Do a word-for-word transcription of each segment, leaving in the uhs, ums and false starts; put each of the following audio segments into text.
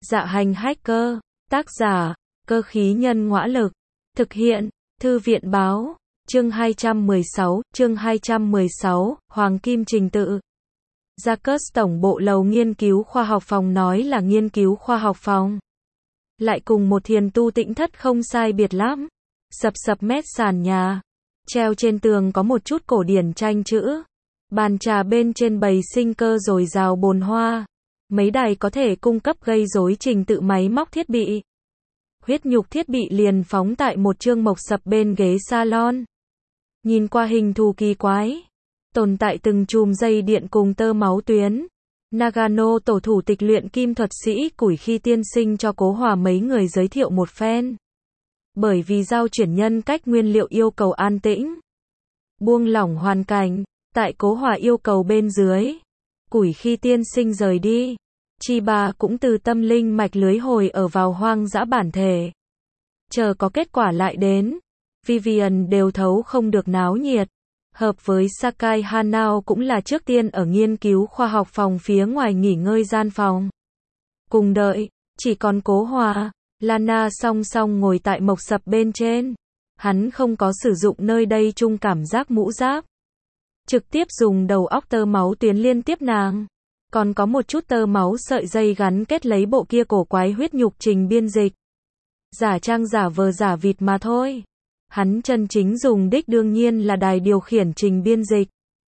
Dạ hành hacker, tác giả, cơ khí nhân ngõa lực, thực hiện, thư viện báo, chương hai trăm mười sáu, chương hai trăm mười sáu, Hoàng Kim trình tự. Jacques Tổng bộ lầu nghiên cứu khoa học phòng nói là nghiên cứu khoa học phòng. Lại cùng một thiền tu tĩnh thất không sai biệt lắm. Sập sập mét sàn nhà. Treo trên tường có một chút cổ điển tranh chữ. Bàn trà bên trên bày sinh cơ dồi dào bồn hoa. Mấy đài có thể cung cấp gây rối trình tự máy móc thiết bị. Huyết nhục thiết bị liền phóng tại một chương mộc sập bên ghế salon. Nhìn qua hình thù kỳ quái. Tồn tại từng chùm dây điện cùng tơ máu tuyến. Nagano tổ thủ tịch luyện kim thuật sĩ Củi Khi tiên sinh cho Cố Hòa mấy người giới thiệu một phen. Bởi vì giao chuyển nhân cách nguyên liệu yêu cầu an tĩnh. Buông lỏng hoàn cảnh, tại Cố Hòa yêu cầu bên dưới. Củi Khi tiên sinh rời đi. Chi Bà cũng từ tâm linh mạch lưới hồi ở vào hoang dã bản thể. Chờ có kết quả lại đến. Vivian đều thấu không được náo nhiệt. Hợp với Sakai Hanao cũng là trước tiên ở nghiên cứu khoa học phòng phía ngoài nghỉ ngơi gian phòng. Cùng đợi, chỉ còn Cố Hòa, Lana song song ngồi tại mộc sập bên trên. Hắn không có sử dụng nơi đây chung cảm giác mũ giáp. Trực tiếp dùng đầu óc tơ máu tuyến liên tiếp nàng. Còn có một chút tơ máu sợi dây gắn kết lấy bộ kia cổ quái huyết nhục trình biên dịch. Giả trang giả vờ giả vịt mà thôi. Hắn chân chính dùng đích đương nhiên là đài điều khiển trình biên dịch.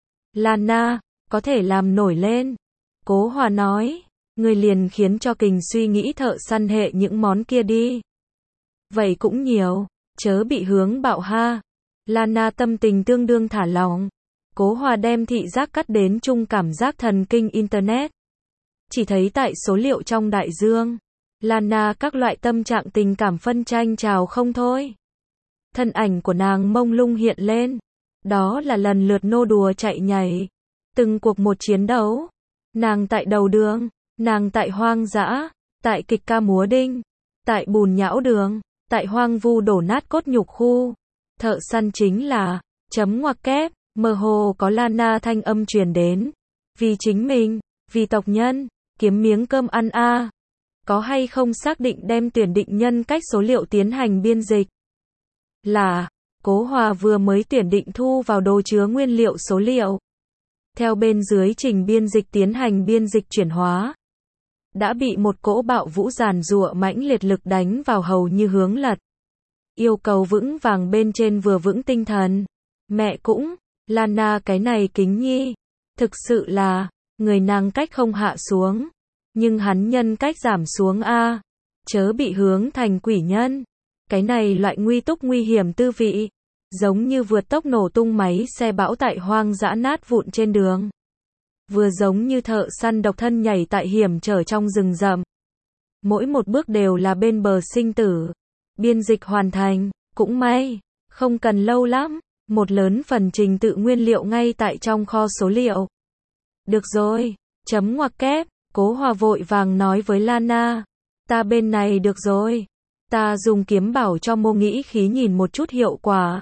Lana, có thể làm nổi lên. Cố Hòa nói, người liền khiến cho Kình suy nghĩ thợ săn hệ những món kia đi. Vậy cũng nhiều, chớ bị hướng bạo ha. Lana tâm tình tương đương thả lỏng. Cố Hòa đem thị giác cắt đến chung cảm giác thần kinh Internet. Chỉ thấy tại số liệu trong đại dương. Lana các loại tâm trạng tình cảm phân tranh trào không thôi. Thân ảnh của nàng mông lung hiện lên. Đó là lần lượt nô đùa chạy nhảy. Từng cuộc một chiến đấu. Nàng tại đầu đường. Nàng tại hoang dã. Tại kịch ca múa đinh. Tại bùn nhão đường. Tại hoang vu đổ nát cốt nhục khu. Thợ săn chính là. Chấm ngoặc kép. Mơ hồ có Lana thanh âm truyền đến. Vì chính mình. Vì tộc nhân. Kiếm miếng cơm ăn a. À. Có hay không xác định đem tuyển định nhân cách số liệu tiến hành biên dịch. Là, Cố Hòa vừa mới tuyển định thu vào đồ chứa nguyên liệu số liệu. Theo bên dưới trình biên dịch tiến hành biên dịch chuyển hóa. Đã bị một cỗ bạo vũ giàn giụa mãnh liệt lực đánh vào hầu như hướng lật. Yêu cầu vững vàng bên trên vừa vững tinh thần. Mẹ cũng, Lana cái này kính nhi. Thực sự là, người nàng cách không hạ xuống. Nhưng hắn nhân cách giảm xuống a, chớ bị hướng thành quỷ nhân. Cái này loại nguy túc nguy hiểm tư vị, giống như vượt tốc nổ tung máy xe bão tại hoang dã nát vụn trên đường. Vừa giống như thợ săn độc thân nhảy tại hiểm trở trong rừng rậm. Mỗi một bước đều là bên bờ sinh tử. Biên dịch hoàn thành, cũng may, không cần lâu lắm, một lớn phần trình tự nguyên liệu ngay tại trong kho số liệu. Được rồi, chấm ngoặc kép, Cố Hòa vội vàng nói với Lana. Ta bên này được rồi. Ta dùng kiếm bảo cho mô nghĩ khí nhìn một chút hiệu quả.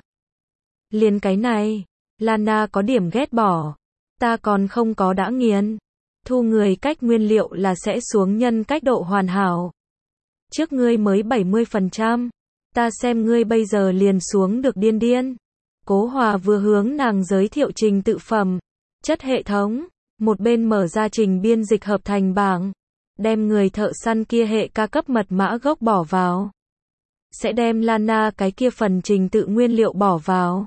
Liền cái này, Lana có điểm ghét bỏ. Ta còn không có đã nghiền. Thu người cách nguyên liệu là sẽ xuống nhân cách độ hoàn hảo. Trước ngươi mới bảy mươi phần trăm. Ta xem ngươi bây giờ liền xuống được điên điên. Cố Hòa vừa hướng nàng giới thiệu trình tự phẩm. Chất hệ thống. Một bên mở ra trình biên dịch hợp thành bảng. Đem người thợ săn kia hệ ca cấp mật mã gốc bỏ vào. Sẽ đem Lana cái kia phần trình tự nguyên liệu bỏ vào.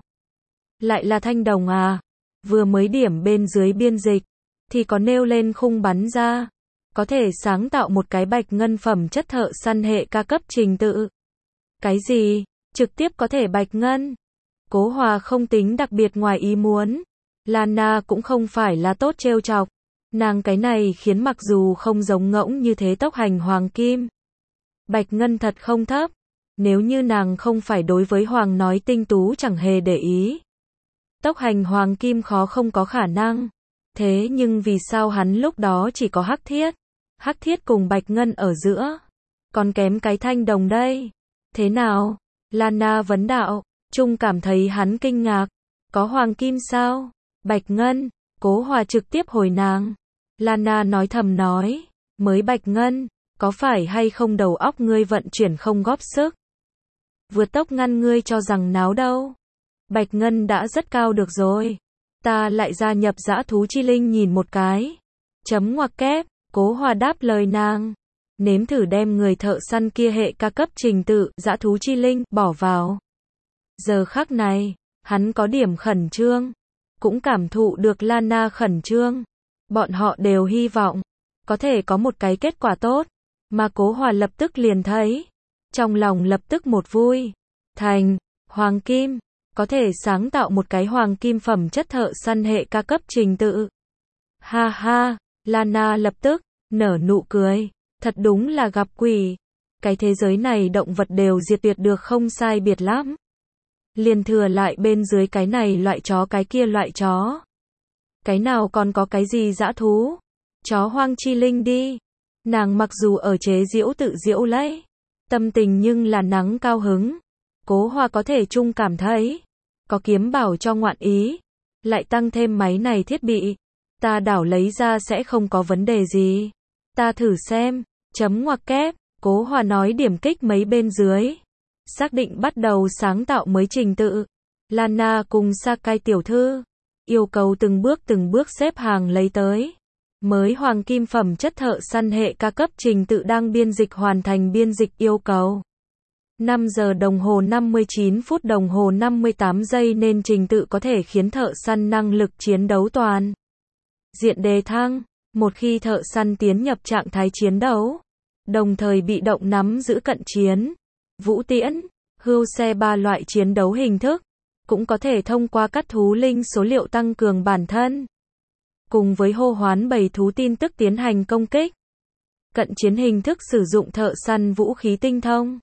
Lại là thanh đồng à. Vừa mới điểm bên dưới biên dịch. Thì có nêu lên khung bắn ra. Có thể sáng tạo một cái bạch ngân phẩm chất thợ săn hệ ca cấp trình tự. Cái gì? Trực tiếp có thể bạch ngân. Cố Hòa không tính đặc biệt ngoài ý muốn. Lana cũng không phải là tốt trêu chọc. Nàng cái này khiến mặc dù không giống ngỗng như thế tốc hành hoàng kim. Bạch ngân thật không thấp. Nếu như nàng không phải đối với hoàng nói tinh tú chẳng hề để ý. Tốc hành hoàng kim khó không có khả năng. Thế nhưng vì sao hắn lúc đó chỉ có hắc thiết. Hắc thiết cùng bạch ngân ở giữa. Còn kém cái thanh đồng đây. Thế nào? Lana vấn đạo. Trung cảm thấy hắn kinh ngạc. Có hoàng kim sao? Bạch ngân. Cố Hòa trực tiếp hồi nàng. Lana nói thầm nói. Mới bạch ngân. Có phải hay không đầu óc ngươi vận chuyển không góp sức? Vượt tốc ngăn ngươi cho rằng náo đâu. Bạch Ngân đã rất cao được rồi. Ta lại gia nhập dã thú chi linh nhìn một cái. Chấm ngoặc kép, Cố Hòa đáp lời nàng. Nếm thử đem người thợ săn kia hệ ca cấp trình tự, dã thú chi linh, bỏ vào. Giờ khắc này, hắn có điểm khẩn trương. Cũng cảm thụ được Lana khẩn trương. Bọn họ đều hy vọng, có thể có một cái kết quả tốt. Mà Cố Hòa lập tức liền thấy. Trong lòng lập tức một vui. Thành, Hoàng Kim. Có thể sáng tạo một cái hoàng kim phẩm chất thợ săn hệ ca cấp trình tự. Ha ha, Lana lập tức nở nụ cười. Thật đúng là gặp quỷ. Cái thế giới này động vật đều diệt tuyệt được không sai biệt lắm. Liền thừa lại bên dưới cái này loại chó cái kia loại chó. Cái nào còn có cái gì dã thú? Chó hoang chi linh đi. Nàng mặc dù ở chế giễu tự giễu lấy. Tâm tình nhưng là nắng cao hứng. Cố Hòa có thể chung cảm thấy. Có kiếm bảo cho ngoạn ý. Lại tăng thêm máy này thiết bị. Ta đảo lấy ra sẽ không có vấn đề gì. Ta thử xem. Chấm ngoặc kép. Cố Hòa nói điểm kích mấy bên dưới. Xác định bắt đầu sáng tạo mới trình tự. Lana cùng Sakai tiểu thư. Yêu cầu từng bước từng bước xếp hàng lấy tới. Mới hoàng kim phẩm chất thợ săn hệ ca cấp trình tự đang biên dịch hoàn thành biên dịch yêu cầu. năm giờ đồng hồ năm mươi chín phút đồng hồ năm mươi tám giây nên trình tự có thể khiến thợ săn năng lực chiến đấu toàn diện đề thăng. Một khi thợ săn tiến nhập trạng thái chiến đấu, đồng thời bị động nắm giữ cận chiến, vũ tiễn, hươu xe ba loại chiến đấu hình thức, cũng có thể thông qua các thú linh số liệu tăng cường bản thân. Cùng với hô hoán bầy thú tin tức tiến hành công kích. Cận chiến hình thức sử dụng thợ săn vũ khí tinh thông.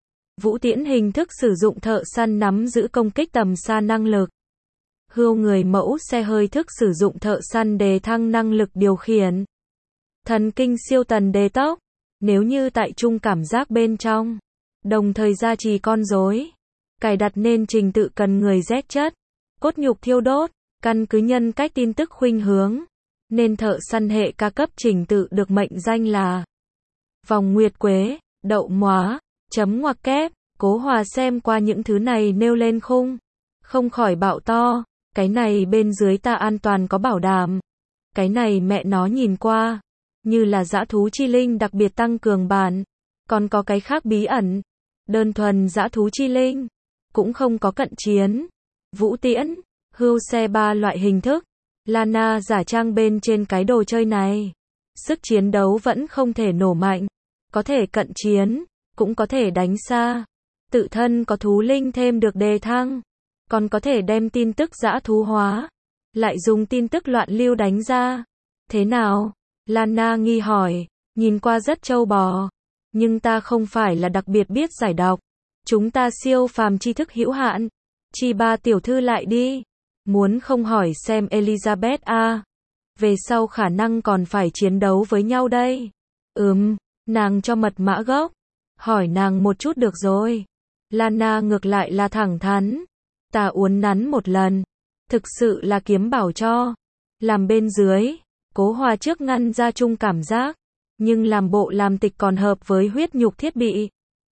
Vũ tiễn hình thức sử dụng thợ săn nắm giữ công kích tầm xa năng lực. Hươu người mẫu xe hơi thức sử dụng thợ săn đề thăng năng lực điều khiển. Thần kinh siêu tần đề tốc. Nếu như tại trung cảm giác bên trong. Đồng thời gia trì con rối. Cài đặt nên trình tự cần người rét chất. Cốt nhục thiêu đốt. Căn cứ nhân cách tin tức khuynh hướng. Nên thợ săn hệ ca cấp trình tự được mệnh danh là Vòng Nguyệt Quế, Đậu Móa, chấm ngoặc kép. Cố Hòa xem qua những thứ này nêu lên khung. Không khỏi bạo to. Cái này bên dưới ta an toàn có bảo đảm. Cái này mẹ nó nhìn qua. Như là dã thú chi linh đặc biệt tăng cường bản. Còn có cái khác bí ẩn. Đơn thuần dã thú chi linh. Cũng không có cận chiến. Vũ tiễn. Hươu xe ba loại hình thức. Lana giả trang bên trên cái đồ chơi này. Sức chiến đấu vẫn không thể nổ mạnh. Có thể cận chiến. Cũng có thể đánh xa. Tự thân có thú linh thêm được đề thăng. Còn có thể đem tin tức dã thú hóa. Lại dùng tin tức loạn lưu đánh ra. Thế nào? Lana nghi hỏi. Nhìn qua rất trâu bò. Nhưng ta không phải là đặc biệt biết giải đọc. Chúng ta siêu phàm tri thức hữu hạn. Chi ba tiểu thư lại đi. Muốn không hỏi xem Elizabeth a. Về sau khả năng còn phải chiến đấu với nhau đây. Ừm, nàng cho mật mã gốc. Hỏi nàng một chút được rồi. Lana ngược lại là thẳng thắn. Ta uốn nắn một lần. Thực sự là kiếm bảo cho. Làm bên dưới. Cố Hòa trước ngăn ra chung cảm giác. Nhưng làm bộ làm tịch còn hợp với huyết nhục thiết bị.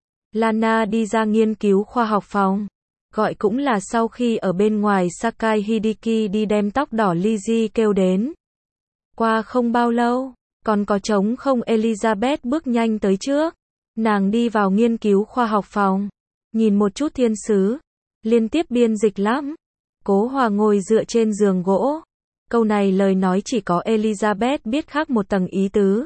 Lana đi ra nghiên cứu khoa học phòng. Gọi cũng là sau khi ở bên ngoài Sakai Hideki đi đem tóc đỏ Lizzie kêu đến. Qua không bao lâu, còn có trống không Elizabeth bước nhanh tới trước. Nàng đi vào nghiên cứu khoa học phòng. Nhìn một chút thiên sứ. Liên tiếp biên dịch lắm. Cố Hòa ngồi dựa trên giường gỗ. Câu này lời nói chỉ có Elizabeth biết khác một tầng ý tứ.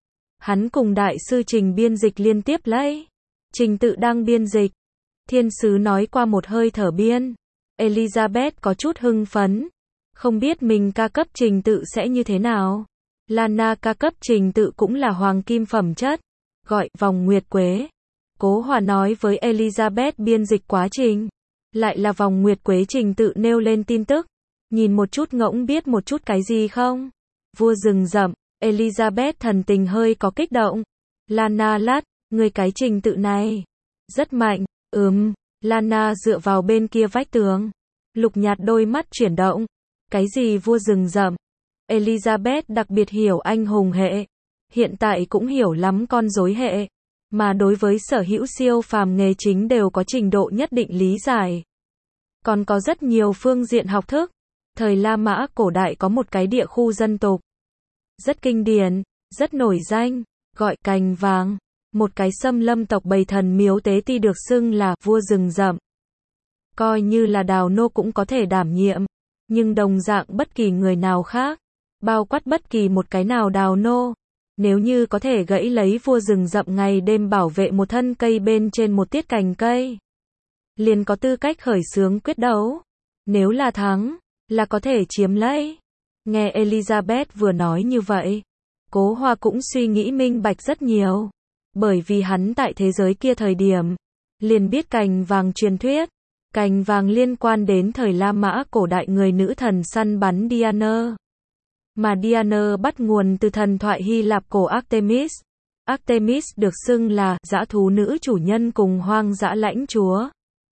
Hắn cùng đại sư Trình biên dịch liên tiếp lấy. Trình tự đang biên dịch. Thiên sứ nói qua một hơi thở biên. Elizabeth có chút hưng phấn. Không biết mình ca cấp trình tự sẽ như thế nào. Lana ca cấp trình tự cũng là hoàng kim phẩm chất. Gọi Vòng Nguyệt Quế. Cố Hòa nói với Elizabeth biên dịch quá trình. Lại là Vòng Nguyệt Quế trình tự nêu lên tin tức. Nhìn một chút ngỗng biết một chút cái gì không? Vua rừng rậm. Elizabeth thần tình hơi có kích động. Lana lát, người cái trình tự này. Rất mạnh. Ừm. Lana dựa vào bên kia vách tường. Lục nhạt đôi mắt chuyển động. Cái gì vua rừng rậm? Elizabeth đặc biệt hiểu anh hùng hệ. hiện tại cũng hiểu lắm con rối hệ, mà đối với sở hữu siêu phàm nghề chính đều có trình độ nhất định lý giải. Còn có rất nhiều phương diện học thức. Thời La Mã cổ đại có một cái địa khu dân tục rất kinh điển, rất nổi danh, gọi Cành Vàng, một cái xâm lâm tộc bầy thần miếu tế ti được xưng là vua rừng rậm. Coi như là Đào Nô cũng có thể đảm nhiệm, nhưng đồng dạng bất kỳ người nào khác, bao quát bất kỳ một cái nào Đào Nô, nếu như có thể gãy lấy vua rừng rậm ngày đêm bảo vệ một thân cây bên trên một tiết cành cây, liền có tư cách khởi xướng quyết đấu. Nếu là thắng, là có thể chiếm lấy. Nghe Elizabeth vừa nói như vậy, Cố Hoa cũng suy nghĩ minh bạch rất nhiều. Bởi vì hắn tại thế giới kia thời điểm, liền biết Cành Vàng truyền thuyết. Cành Vàng liên quan đến thời La Mã cổ đại người nữ thần săn bắn Diana. Mà Diana bắt nguồn từ thần thoại Hy Lạp cổ Artemis. Artemis được xưng là dã thú nữ chủ nhân cùng hoang dã lãnh chúa.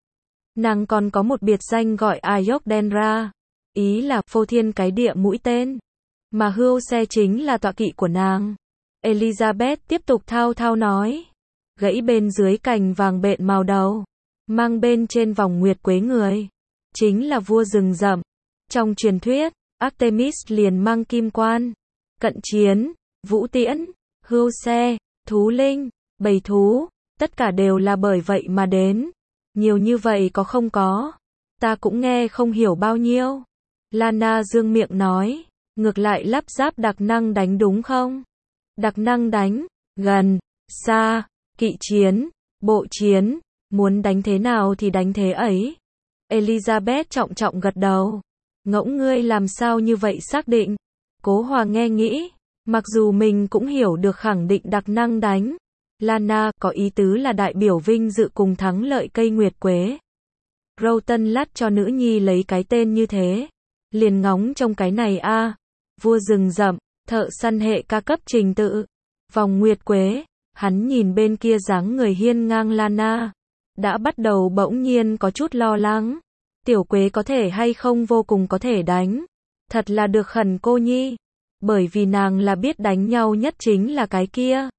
Nàng còn có một biệt danh gọi Ayokdendra, ý là phô thiên cái địa mũi tên. Mà hươu xe chính là tọa kỵ của nàng. Elizabeth tiếp tục thao thao nói. Gãy bên dưới cành vàng bện màu đầu, mang bên trên vòng nguyệt quế người, chính là vua rừng rậm. Trong truyền thuyết, Artemis liền mang kim quan, cận chiến, vũ tiễn, hươu xe, thú linh, bầy thú, tất cả đều là bởi vậy mà đến. Nhiều như vậy có không có, ta cũng nghe không hiểu bao nhiêu. Lana dương miệng nói, ngược lại lắp ráp đặc năng đánh đúng không? Đặc năng đánh, gần, xa, kỵ chiến, bộ chiến, muốn đánh thế nào thì đánh thế ấy. Elizabeth trọng trọng gật đầu. Ngỗng ngươi làm sao như vậy xác định? Cố Hòa nghe nghĩ, mặc dù mình cũng hiểu được khẳng định đặc năng đánh. Lana có ý tứ là đại biểu vinh dự cùng thắng lợi cây nguyệt quế. Rowton lát cho nữ nhi lấy cái tên như thế. Liền ngóng trong cái này a, à, vua rừng rậm, thợ săn hệ ca cấp trình tự, vòng nguyệt quế. Hắn nhìn bên kia dáng người hiên ngang Lana, đã bắt đầu bỗng nhiên có chút lo lắng. Tiểu quế có thể hay không vô cùng có thể đánh. Thật là được khẩn cô nhi. Bởi vì nàng là biết đánh nhau nhất chính là cái kia.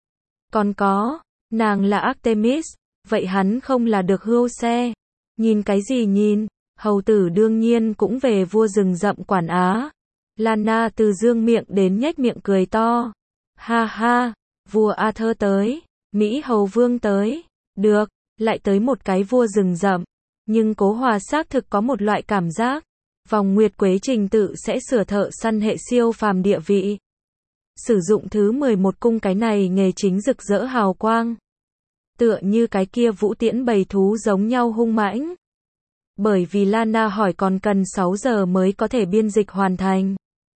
Còn có, nàng là Artemis, vậy hắn không là được hươu xe. Nhìn cái gì nhìn, hầu tử đương nhiên cũng về vua rừng rậm quản á. Lana từ dương miệng đến nhếch miệng cười to. Ha ha, vua Arthur tới, Mỹ hầu vương tới, được, lại tới một cái vua rừng rậm. Nhưng Cố Hòa xác thực có một loại cảm giác, vòng nguyệt quế trình tự sẽ sửa thợ săn hệ siêu phàm địa vị. Sử dụng thứ mười một cung cái này nghề chính rực rỡ hào quang. Tựa như cái kia vũ tiễn bầy thú giống nhau hung mãnh. Bởi vì Lana hỏi còn cần sáu giờ mới có thể biên dịch hoàn thành.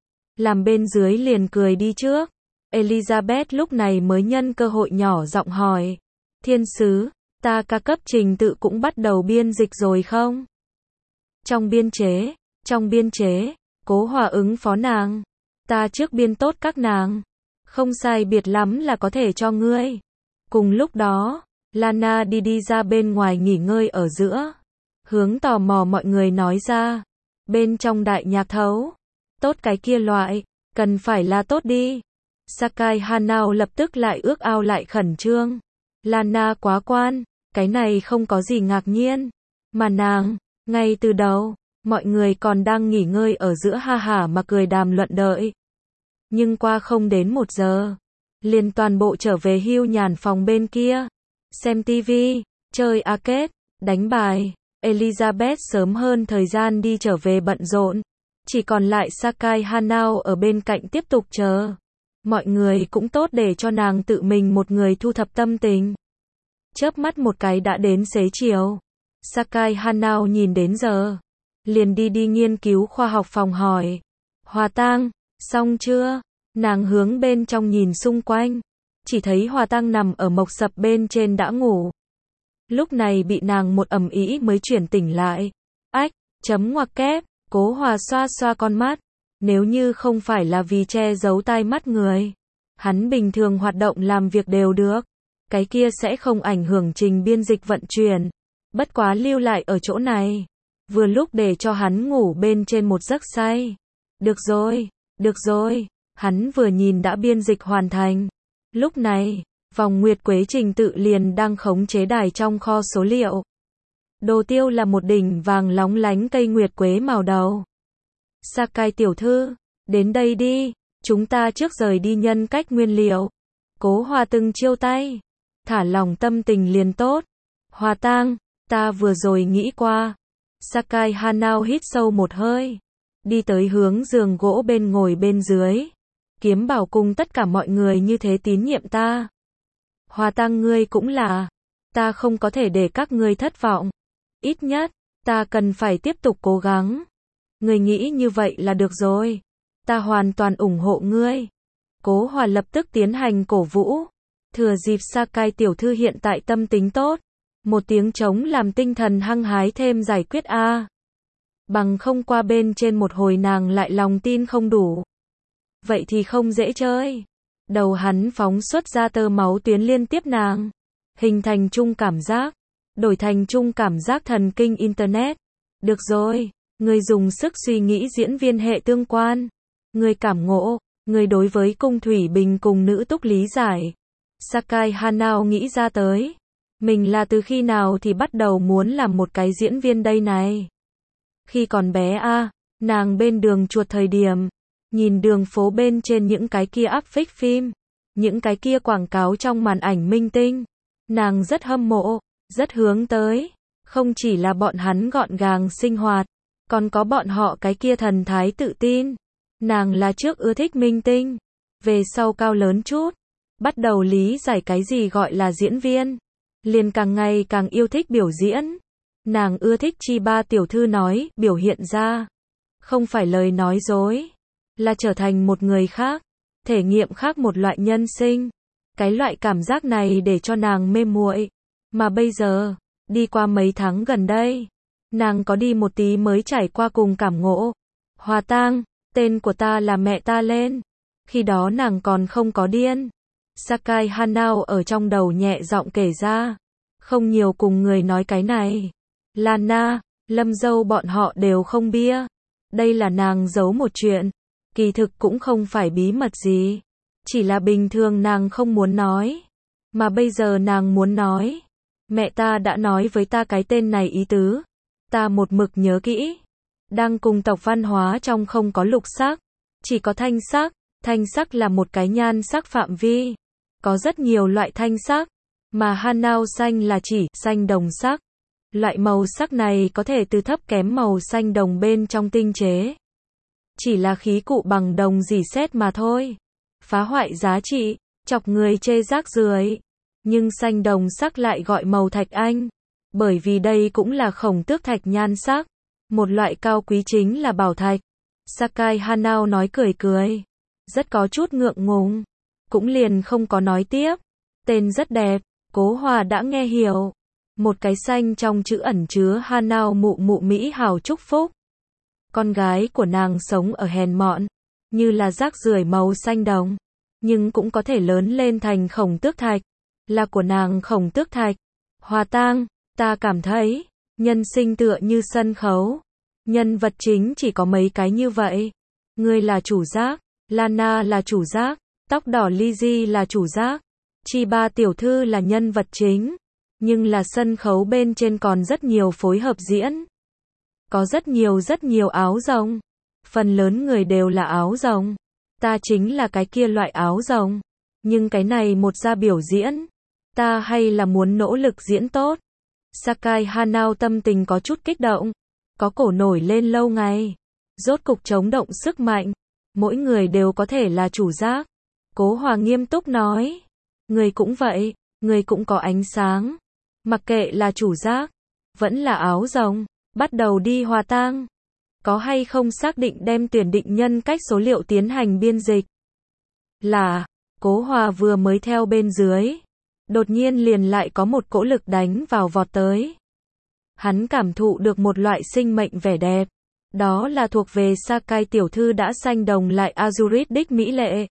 Làm bên dưới liền cười đi trước. Elizabeth lúc này mới nhân cơ hội nhỏ giọng hỏi. Thiên sứ, ta ca cấp trình tự cũng bắt đầu biên dịch rồi không? Trong biên chế, trong biên chế, Cố Hòa ứng phó nàng. Ta trước biên tốt các nàng. Không sai biệt lắm là có thể cho ngươi. Cùng lúc đó, Lana đi đi ra bên ngoài nghỉ ngơi ở giữa. Hướng tò mò mọi người nói ra. Bên trong đại nhạc thấu. Tốt cái kia loại, cần phải là tốt đi. Sakai Hanao lập tức lại ước ao lại khẩn trương. Lana quá quan, cái này không có gì ngạc nhiên. Mà nàng, ngay từ đầu, mọi người còn đang nghỉ ngơi ở giữa ha hả mà cười đàm luận đợi. Nhưng qua không đến một giờ, liền toàn bộ trở về hưu nhàn phòng bên kia. Xem tivi, chơi arcade, đánh bài. Elizabeth sớm hơn thời gian đi trở về bận rộn. Chỉ còn lại Sakai Hanao ở bên cạnh tiếp tục chờ. Mọi người cũng tốt để cho nàng tự mình một người thu thập tâm tình. Chớp mắt một cái đã đến xế chiều. Sakai Hanao nhìn đến giờ. Liền đi đi nghiên cứu khoa học phòng hỏi. Hòa Tang, xong chưa? Nàng hướng bên trong nhìn xung quanh. Chỉ thấy Hòa Tang nằm ở mộc sập bên trên đã ngủ. Lúc này bị nàng một ầm ĩ mới chuyển tỉnh lại. Ách, chấm ngoặc kép, Cố Hòa xoa xoa con mắt. Nếu như không phải là vì che giấu tai mắt người, hắn bình thường hoạt động làm việc đều được. Cái kia sẽ không ảnh hưởng trình biên dịch vận chuyển. Bất quá lưu lại ở chỗ này. Vừa lúc để cho hắn ngủ bên trên một giấc say. Được rồi, được rồi, Hắn vừa nhìn đã biên dịch hoàn thành. Lúc này, vòng nguyệt quế trình tự liền đang khống chế đài trong kho số liệu. Đồ tiêu là một đỉnh vàng lóng lánh cây nguyệt quế màu đầu. Sakai tiểu thư, đến đây đi, chúng ta trước rời đi nhân cách nguyên liệu. Cố Hòa từng chiêu tay, thả lòng tâm tình liền tốt. Hòa Tang, ta vừa rồi nghĩ qua. Sakai Hanao hít sâu một hơi, đi tới hướng giường gỗ bên ngồi bên dưới. Kiếm bảo cùng tất cả mọi người như thế tín nhiệm ta. Hòa Tang ngươi cũng là, ta không có thể để các ngươi thất vọng. Ít nhất, ta cần phải tiếp tục cố gắng. Ngươi nghĩ như vậy là được rồi. Ta hoàn toàn ủng hộ ngươi. Cố Hòa lập tức tiến hành cổ vũ. Thừa dịp Sakai tiểu thư hiện tại tâm tính tốt. Một tiếng trống làm tinh thần hăng hái thêm giải quyết a. Bằng không qua bên trên một hồi nàng lại lòng tin không đủ. Vậy thì không dễ chơi. Đầu hắn phóng xuất ra tơ máu tuyến liên tiếp nàng. Hình thành chung cảm giác. Đổi thành chung cảm giác thần kinh Internet. Được rồi, người dùng sức suy nghĩ diễn viên hệ tương quan. Người cảm ngộ, người đối với cung thủy bình cùng nữ túc lý giải. Sakai Hanao nghĩ ra tới. Mình là từ khi nào thì bắt đầu muốn làm một cái diễn viên đây này. Khi còn bé a, à, nàng bên đường chuột thời điểm. Nhìn đường phố bên trên những cái kia áp phích phim. Những cái kia quảng cáo trong màn ảnh minh tinh. Nàng rất hâm mộ, rất hướng tới. Không chỉ là bọn hắn gọn gàng sinh hoạt. Còn có bọn họ cái kia thần thái tự tin. Nàng là trước ưa thích minh tinh. Về sau cao lớn chút. Bắt đầu lý giải cái gì gọi là diễn viên. Liền càng ngày càng yêu thích biểu diễn. Nàng ưa thích Chiba tiểu thư nói, biểu hiện ra. Không phải lời nói dối. Là trở thành một người khác. Thể nghiệm khác một loại nhân sinh. Cái loại cảm giác này để cho nàng mê muội. Mà bây giờ, đi qua mấy tháng gần đây. Nàng có đi một tí mới trải qua cùng cảm ngộ. Hòa Tang, tên của ta là mẹ ta lên. Khi đó nàng còn không có điên. Sakai Hanao ở trong đầu nhẹ giọng kể ra. Không nhiều cùng người nói cái này. Lana, Lâm dâu bọn họ đều không bia. Đây là nàng giấu một chuyện. Kỳ thực cũng không phải bí mật gì. Chỉ là bình thường nàng không muốn nói. Mà bây giờ nàng muốn nói. Mẹ ta đã nói với ta cái tên này ý tứ. Ta một mực nhớ kỹ. Đang cùng tộc văn hóa trong không có lục sắc. Chỉ có thanh sắc. Thanh sắc là một cái nhan sắc phạm vi. Có rất nhiều loại thanh sắc. Mà Hanao xanh là chỉ xanh đồng sắc. Loại màu sắc này có thể từ thấp kém màu xanh đồng bên trong tinh chế. Chỉ là khí cụ bằng đồng dỉ sét mà thôi. Phá hoại giá trị, chọc người chê rác rưởi. Nhưng xanh đồng sắc lại gọi màu thạch anh. Bởi vì đây cũng là khổng tước thạch nhan sắc. Một loại cao quý chính là bảo thạch. Sakai Hanao nói cười cười. Rất có chút ngượng ngùng. Cũng liền không có nói tiếp. Tên rất đẹp, Cố Hòa đã nghe hiểu. Một cái xanh trong chữ ẩn chứa Hanao mụ mụ mỹ hào chúc phúc. Con gái của nàng sống ở hèn mọn. Như là rác rưởi màu xanh đồng. Nhưng cũng có thể lớn lên thành khổng tước thạch. Là của nàng khổng tước thạch. Hòa Tang, ta cảm thấy, nhân sinh tựa như sân khấu. Nhân vật chính chỉ có mấy cái như vậy. Ngươi là chủ giác, Lana là chủ giác, tóc đỏ Lizzy là chủ giác, Chiba tiểu thư là nhân vật chính. Nhưng là sân khấu bên trên còn rất nhiều phối hợp diễn. Có rất nhiều rất nhiều áo rồng. Phần lớn người đều là áo rồng. Ta chính là cái kia loại áo rồng. Nhưng cái này một ra biểu diễn. Ta hay là muốn nỗ lực diễn tốt. Sakai Hanao tâm tình có chút kích động. Có cổ nổi lên lâu ngày. Rốt cục chống động sức mạnh. Mỗi người đều có thể là chủ giác. Cố Hòa nghiêm túc nói. Người cũng vậy. Người cũng có ánh sáng. Mặc kệ là chủ giác. Vẫn là áo rồng. Bắt đầu đi Hòa Tang. Có hay không xác định đem tuyển định nhân cách số liệu tiến hành biên dịch? Là. Cố Hòa vừa mới theo bên dưới. Đột nhiên liền lại có một cỗ lực đánh vào vọt tới. Hắn cảm thụ được một loại sinh mệnh vẻ đẹp. Đó là thuộc về Sakai tiểu thư đã sanh đồng lại Azurit đích mỹ lệ.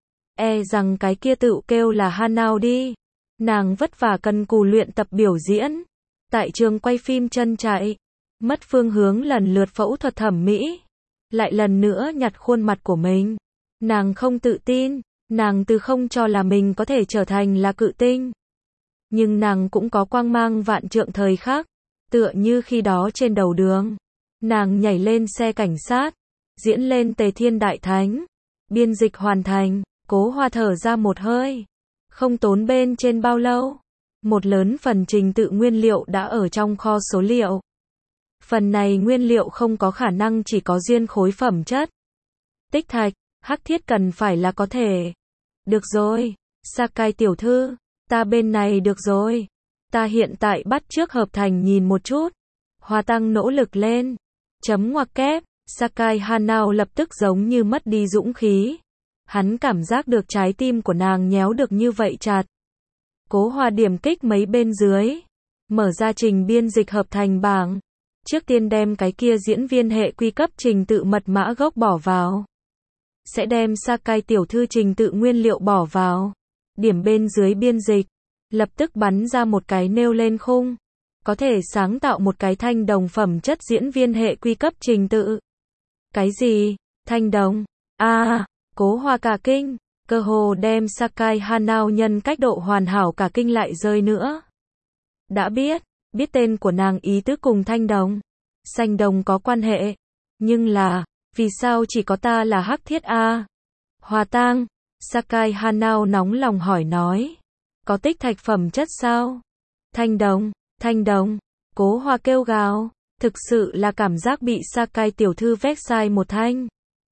E rằng cái kia tự kêu là Hanao đi. Nàng vất vả cần cù luyện tập biểu diễn. Tại trường quay phim chân chạy. Mất phương hướng lần lượt phẫu thuật thẩm mỹ. Lại lần nữa nhặt khuôn mặt của mình. Nàng không tự tin, nàng từ không cho là mình có thể trở thành là cự tinh. Nhưng nàng cũng có quang mang vạn trượng thời khắc, tựa như khi đó trên đầu đường. Nàng nhảy lên xe cảnh sát, diễn lên Tề Thiên Đại Thánh. Biên dịch hoàn thành, Cố Hoa thở ra một hơi. Không tốn bên trên bao lâu. Một lớn phần trình tự nguyên liệu đã ở trong kho số liệu. Phần này nguyên liệu không có khả năng chỉ có duyên khối phẩm chất. Tích thạch, hắc thiết cần phải là có thể. Được rồi, Sakai tiểu thư, ta bên này được rồi. Ta hiện tại bắt trước hợp thành nhìn một chút. Hoa Tăng nỗ lực lên. Chấm ngoặc kép, Sakai Hanao lập tức giống như mất đi dũng khí. Hắn cảm giác được trái tim của nàng nhéo được như vậy chặt. Cố Hoa điểm kích mấy bên dưới. Mở ra trình biên dịch hợp thành bảng. Trước tiên đem cái kia diễn viên hệ quy cấp trình tự mật mã gốc bỏ vào. Sẽ đem Sakai tiểu thư trình tự nguyên liệu bỏ vào. Điểm bên dưới biên dịch. Lập tức bắn ra một cái nêu lên khung. Có thể sáng tạo một cái thanh đồng phẩm chất diễn viên hệ quy cấp trình tự. Cái gì? Thanh đồng? À, Cố Hoa cả kinh. Cơ hồ đem Sakai Hanao nhân cách độ hoàn hảo cả kinh lại rơi nữa. Đã biết, biết tên của nàng ý tứ cùng thanh đồng. Xanh đồng có quan hệ. Nhưng là, vì sao chỉ có ta là hắc thiết a? Hoa Tang, Sakai Hanao nóng lòng hỏi nói. Có tích thạch phẩm chất sao? Thanh đồng, thanh đồng. Cố Hoa kêu gào. Thực sự là cảm giác bị Sakai tiểu thư vét sai một thanh.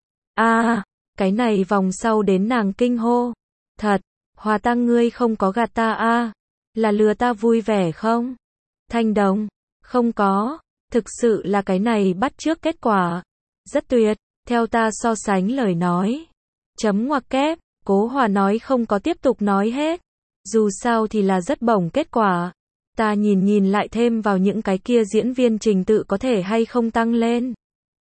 À, cái này vòng sau đến nàng kinh hô. Thật, Hoa Tăng ngươi không có gạt ta a? Là lừa ta vui vẻ không? Thanh đồng, không có, thực sự là cái này bắt trước kết quả. Rất tuyệt, theo ta so sánh lời nói. Chấm ngoặc kép, Cố Hoa nói không có tiếp tục nói hết. Dù sao thì là rất bổng kết quả. Ta nhìn nhìn lại thêm vào những cái kia diễn viên trình tự có thể hay không tăng lên.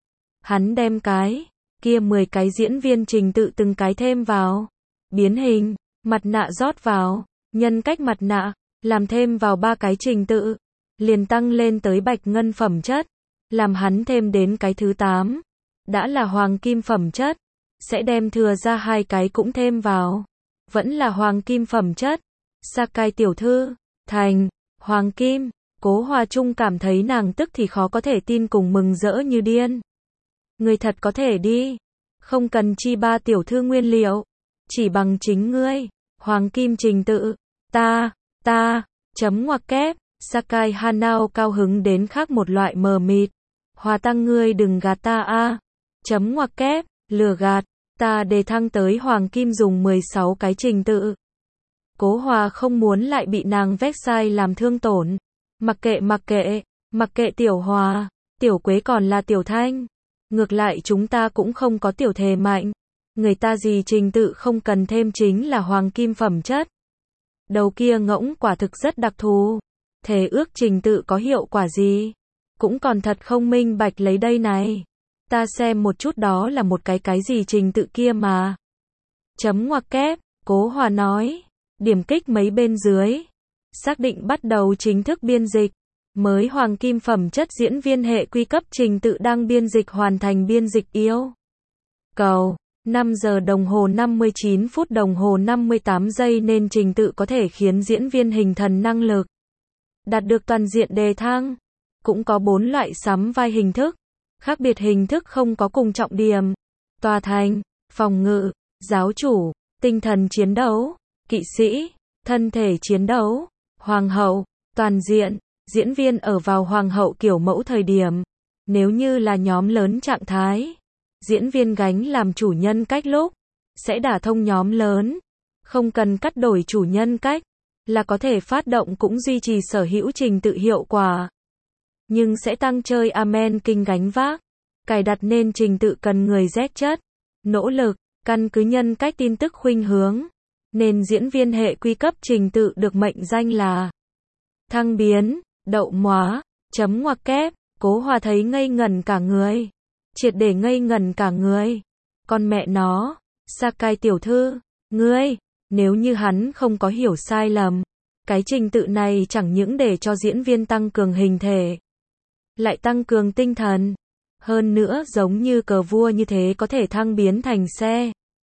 Hắn đem cái kia mười cái diễn viên trình tự từng cái thêm vào. Biến hình, mặt nạ rót vào, nhân cách mặt nạ, làm thêm vào ba cái trình tự. Liền tăng lên tới bạch ngân phẩm chất. Làm hắn thêm đến cái thứ tám. Đã là hoàng kim phẩm chất. Sẽ đem thừa ra hai cái cũng thêm vào. Vẫn là hoàng kim phẩm chất. Sakai tiểu thư, thành, hoàng kim. Cố Hoa Trung cảm thấy nàng tức thì khó có thể tin cùng mừng rỡ như điên. Người thật có thể đi. Không cần chi ba tiểu thư nguyên liệu. Chỉ bằng chính ngươi. Hoàng kim trình tự. Ta, ta, chấm ngoặc kép. Sakai Hanao cao hứng đến khác một loại mờ mịt. Hoa Tăng ngươi đừng gạt ta a. Chấm ngoặc kép, lừa gạt. Ta đề thăng tới hoàng kim dùng mười sáu cái trình tự. Cố Hoa không muốn lại bị nàng vét sai làm thương tổn. Mặc kệ mặc kệ, mặc kệ tiểu Hoa, tiểu Quế còn là tiểu Thanh. Ngược lại chúng ta cũng không có tiểu Thề mạnh. Người ta gì trình tự không cần thêm chính là hoàng kim phẩm chất. Đầu kia ngỗng quả thực rất đặc thù. Thề ước trình tự có hiệu quả gì? Cũng còn thật không minh bạch lấy đây này. Ta xem một chút đó là một cái cái gì trình tự kia mà. Chấm ngoặc kép, Cố Hoa nói. Điểm kích mấy bên dưới. Xác định bắt đầu chính thức biên dịch. Mới hoàng kim phẩm chất diễn viên hệ quy cấp trình tự đang biên dịch hoàn thành biên dịch yêu. Cầu, năm giờ đồng hồ năm mươi chín phút đồng hồ năm mươi tám giây nên trình tự có thể khiến diễn viên hình thần năng lực. Đạt được toàn diện đề thăng. Cũng có bốn loại sắm vai hình thức. Khác biệt hình thức không có cùng trọng điểm. Tòa thành, phòng ngự, giáo chủ, tinh thần chiến đấu, kỵ sĩ, thân thể chiến đấu, hoàng hậu, toàn diện. Diễn viên ở vào hoàng hậu kiểu mẫu thời điểm. Nếu như là nhóm lớn trạng thái. Diễn viên gánh làm chủ nhân cách lúc. Sẽ đả thông nhóm lớn. Không cần cắt đổi chủ nhân cách. Là có thể phát động cũng duy trì sở hữu trình tự hiệu quả. Nhưng sẽ tăng chơi amen kinh gánh vác. Cài đặt nên trình tự cần người rét chất. Nỗ lực, căn cứ nhân cách tin tức khuynh hướng. Nên diễn viên hệ quy cấp trình tự được mệnh danh là thăng biến, đậu móa, chấm ngoặc kép. Cố Hoa thấy ngây ngẩn cả người. Triệt để ngây ngẩn cả người. Con mẹ nó, Sakai tiểu thư, ngươi, nếu như hắn không có hiểu sai lầm. Cái trình tự này chẳng những để cho diễn viên tăng cường hình thể. Lại tăng cường tinh thần. Hơn nữa giống như cờ vua như thế có thể thăng biến thành xe.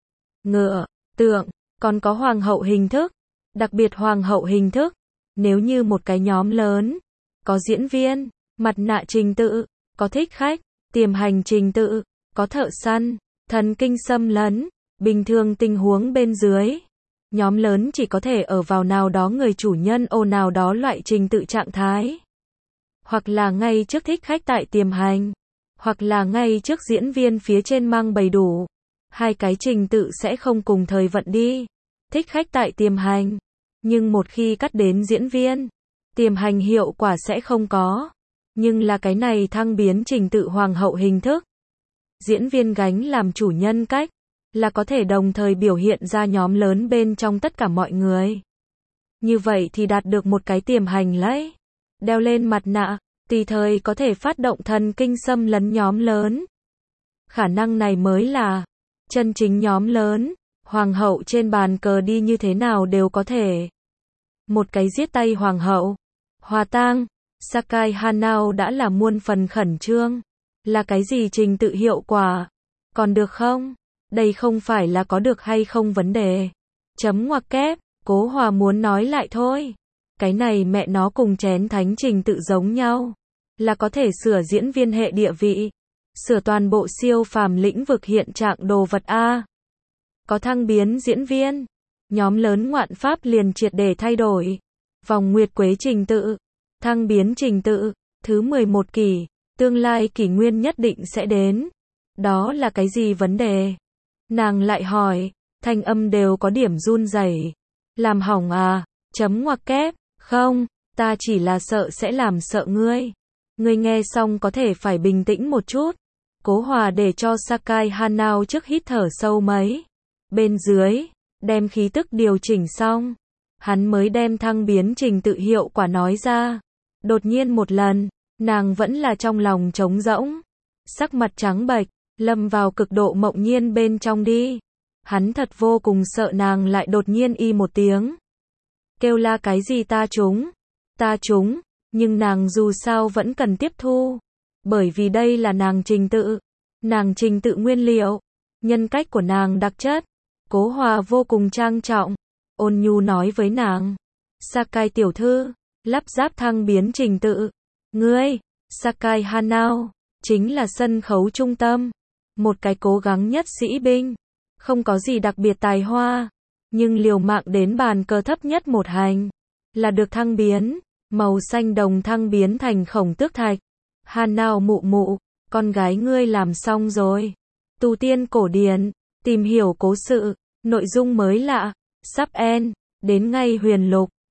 ngựa, tượng, còn có hoàng hậu hình thức. Đặc biệt hoàng hậu hình thức, nếu như một cái nhóm lớn, có diễn viên, mặt nạ trình tự, có thích khách, tiềm hành trình tự, có thợ săn, thần kinh xâm lấn, bình thường tình huống bên dưới. Nhóm lớn chỉ có thể ở vào nào đó người chủ nhân ô nào đó loại trình tự trạng thái. Hoặc là ngay trước thích khách tại tiềm hành. Hoặc là ngay trước diễn viên phía trên mang bầy đủ. Hai cái trình tự sẽ không cùng thời vận đi. Thích khách tại tiềm hành. Nhưng một khi cắt đến diễn viên, tiềm hành hiệu quả sẽ không có. Nhưng là cái này thăng biến trình tự hoàng hậu hình thức. Diễn viên gánh làm chủ nhân cách, là có thể đồng thời biểu hiện ra nhóm lớn bên trong tất cả mọi người. Như vậy thì đạt được một cái tiềm hành lấy. Đeo lên mặt nạ, tùy thời có thể phát động thần kinh xâm lấn nhóm lớn. Khả năng này mới là chân chính nhóm lớn. Hoàng hậu trên bàn cờ đi như thế nào đều có thể. Một cái giết tay hoàng hậu. Hòa tang, Sakai Hanao đã là muôn phần khẩn trương. Là cái gì trình tự hiệu quả? Còn được không? Đây không phải là có được hay không vấn đề. Chấm ngoặc kép, Cố Hòa muốn nói lại thôi. Cái này mẹ nó cùng chén thánh trình tự giống nhau. Là có thể sửa diễn viên hệ địa vị. Sửa toàn bộ siêu phàm lĩnh vực hiện trạng đồ vật A. Có thăng biến diễn viên. Nhóm lớn ngoạn pháp liền triệt để thay đổi. Vòng nguyệt quế trình tự. Thăng biến trình tự. Thứ mười một kỷ. Tương lai kỷ nguyên nhất định sẽ đến. Đó là cái gì vấn đề? Nàng lại hỏi. Thanh âm đều có điểm run rẩy. Làm hỏng à? Chấm ngoặc kép. Không, ta chỉ là sợ sẽ làm sợ ngươi. Ngươi nghe xong có thể phải bình tĩnh một chút. Cố Hòa để cho Sakai Hanao trước hít thở sâu mấy. Bên dưới, đem khí tức điều chỉnh xong. Hắn mới đem thăng biến trình tự hiệu quả nói ra. Đột nhiên một lần, nàng vẫn là trong lòng trống rỗng. Sắc mặt trắng bệch, lâm vào cực độ mộng nhiên bên trong đi. Hắn thật vô cùng sợ nàng lại đột nhiên y một tiếng. Kêu la cái gì ta trúng, ta trúng, nhưng nàng dù sao vẫn cần tiếp thu. Bởi vì đây là nàng trình tự, nàng trình tự nguyên liệu, nhân cách của nàng đặc chất. Cố Hòa vô cùng trang trọng, ôn nhu nói với nàng. Sakai tiểu thư, lắp ráp thăng biến trình tự. Ngươi, Sakai Hanao, chính là sân khấu trung tâm. Một cái cố gắng nhất sĩ binh. Không có gì đặc biệt tài hoa. Nhưng liều mạng đến bàn cờ thấp nhất một hành. Là được thăng biến. Màu xanh đồng thăng biến thành khổng tước thạch. Hanao mụ mụ, con gái ngươi làm xong rồi. Tu tiên cổ điển, tìm hiểu cố sự, nội dung mới lạ, sắp end, đến ngay huyền lục.